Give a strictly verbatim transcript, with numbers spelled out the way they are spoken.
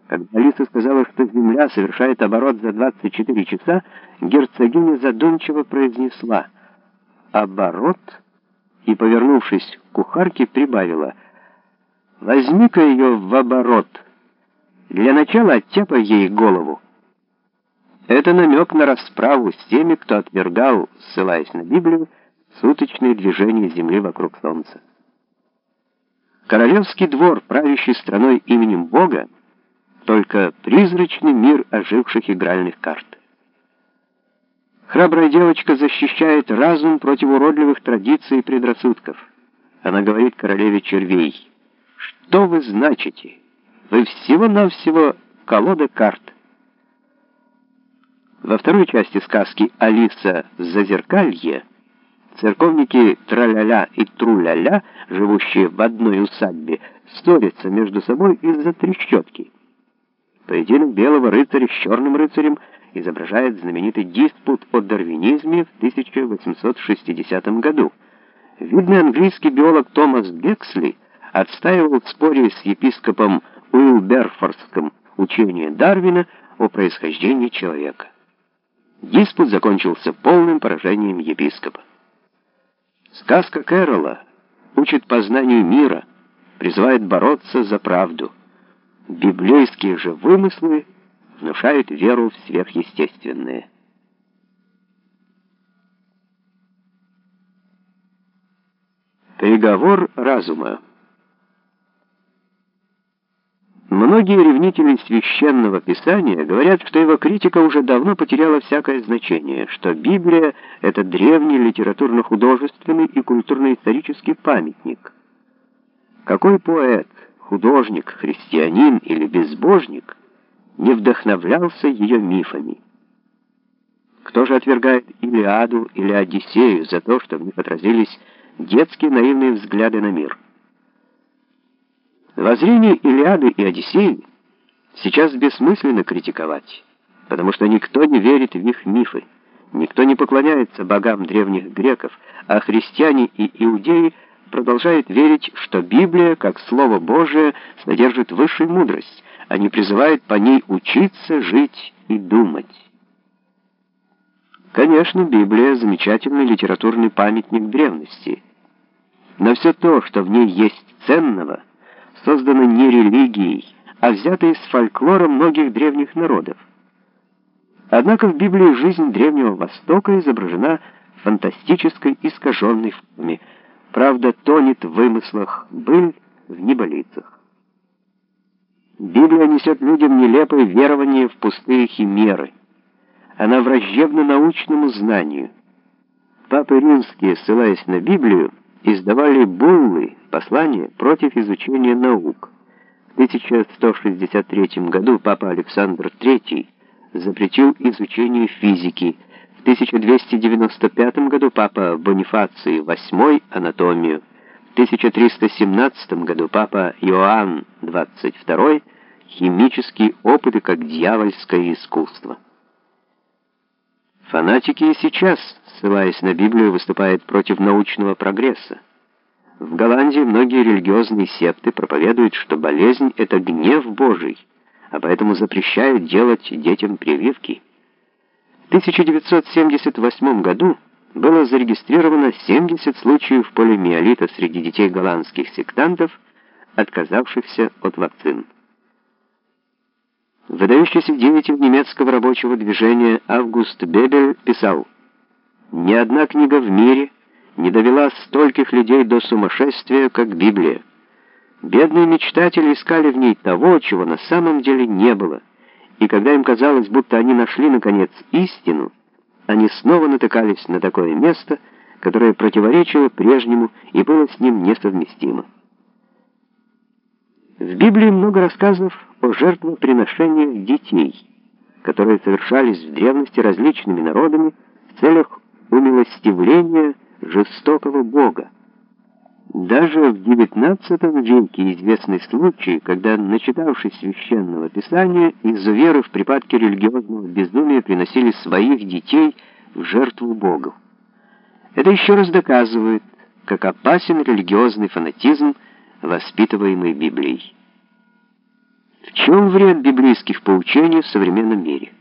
Когда Алиса сказала, что Земля совершает оборот за двадцать четыре часа, герцогиня задумчиво произнесла «оборот» и, повернувшись к кухарке, прибавила «возьми-ка ее в оборот. Для начала оттяпай ей голову». Это намек на расправу с теми, кто отвергал, ссылаясь на Библию, суточные движения Земли вокруг Солнца. Королевский двор, правящий страной именем Бога, только призрачный мир оживших игральных карт. Храбрая девочка защищает разум против уродливых традиций и предрассудков. Она говорит королеве червей: «Что вы значите? Вы всего-навсего колода карт». Во второй части сказки «Алиса в Зазеркалье» церковники Траля-ля и Тру-ля-ля, живущие в одной усадьбе, ссорятся между собой из-за трещотки. Поединок белого рыцаря с черным рыцарем изображает знаменитый диспут о дарвинизме в тысяча восемьсот шестидесятом году. Видный английский биолог Томас Бексли отстаивал в споре с епископом Уилберфорским учение Дарвина о происхождении человека. Диспут закончился полным поражением епископа. Сказка Кэрола учит познанию мира, призывает бороться за правду. Библейские же вымыслы внушают веру в сверхъестественное. Приговор разума. Многие ревнители Священного Писания говорят, что его критика уже давно потеряла всякое значение, что Библия — это древний литературно-художественный и культурно-исторический памятник. Какой поэт, художник, христианин или безбожник не вдохновлялся ее мифами? Кто же отвергает Илиаду или Одиссею за то, что в них отразились детские наивные взгляды на мир? Воззрение Илиады и Одиссеи сейчас бессмысленно критиковать, потому что никто не верит в их мифы, никто не поклоняется богам древних греков, а христиане и иудеи продолжают верить, что Библия, как Слово Божие, содержит высшую мудрость, а не призывает по ней учиться, жить и думать. Конечно, Библия — замечательный литературный памятник древности, но все то, что в ней есть ценного, создано не религией, а взято из фольклора многих древних народов. Однако в Библии жизнь Древнего Востока изображена в фантастической искаженной форме. Правда тонет в вымыслах, быль в небылицах. Библия несет людям нелепое верование в пустые химеры. Она враждебна научному знанию. Папы римские, ссылаясь на Библию, издавали буллы, послания против изучения наук. В тысяча сто шестьдесят третьем году папа Александр третий запретил изучение физики. В тысяча двести девяносто пятом году папа Бонифаций восьмой анатомию. В тысяча триста семнадцатом году папа Иоанн двадцать второй химические опыты как дьявольское искусство. Фанатики и сейчас, ссылаясь на Библию, выступают против научного прогресса. В Голландии многие религиозные секты проповедуют, что болезнь — это гнев Божий, а поэтому запрещают делать детям прививки. В тысяча девятьсот семьдесят восьмом году было зарегистрировано семьдесят случаев полиомиелита среди детей голландских сектантов, отказавшихся от вакцин. Выдающийся деятель немецкого рабочего движения Август Бебель писал: «Ни одна книга в мире не довела стольких людей до сумасшествия, как Библия. Бедные мечтатели искали в ней того, чего на самом деле не было, и когда им казалось, будто они нашли, наконец, истину, они снова натыкались на такое место, которое противоречило прежнему и было с ним несовместимо». В Библии много рассказов о жертвоприношениях детей, которые совершались в древности различными народами в целях умилостивления жестокого Бога. Даже в девятнадцатом веке известный случай, когда, начитавшись Священного Писания, из-за веры в припадки религиозного безумия приносили своих детей в жертву Богу. Это еще раз доказывает, как опасен религиозный фанатизм, воспитываемый Библией. В чем вред библейских поучений в современном мире?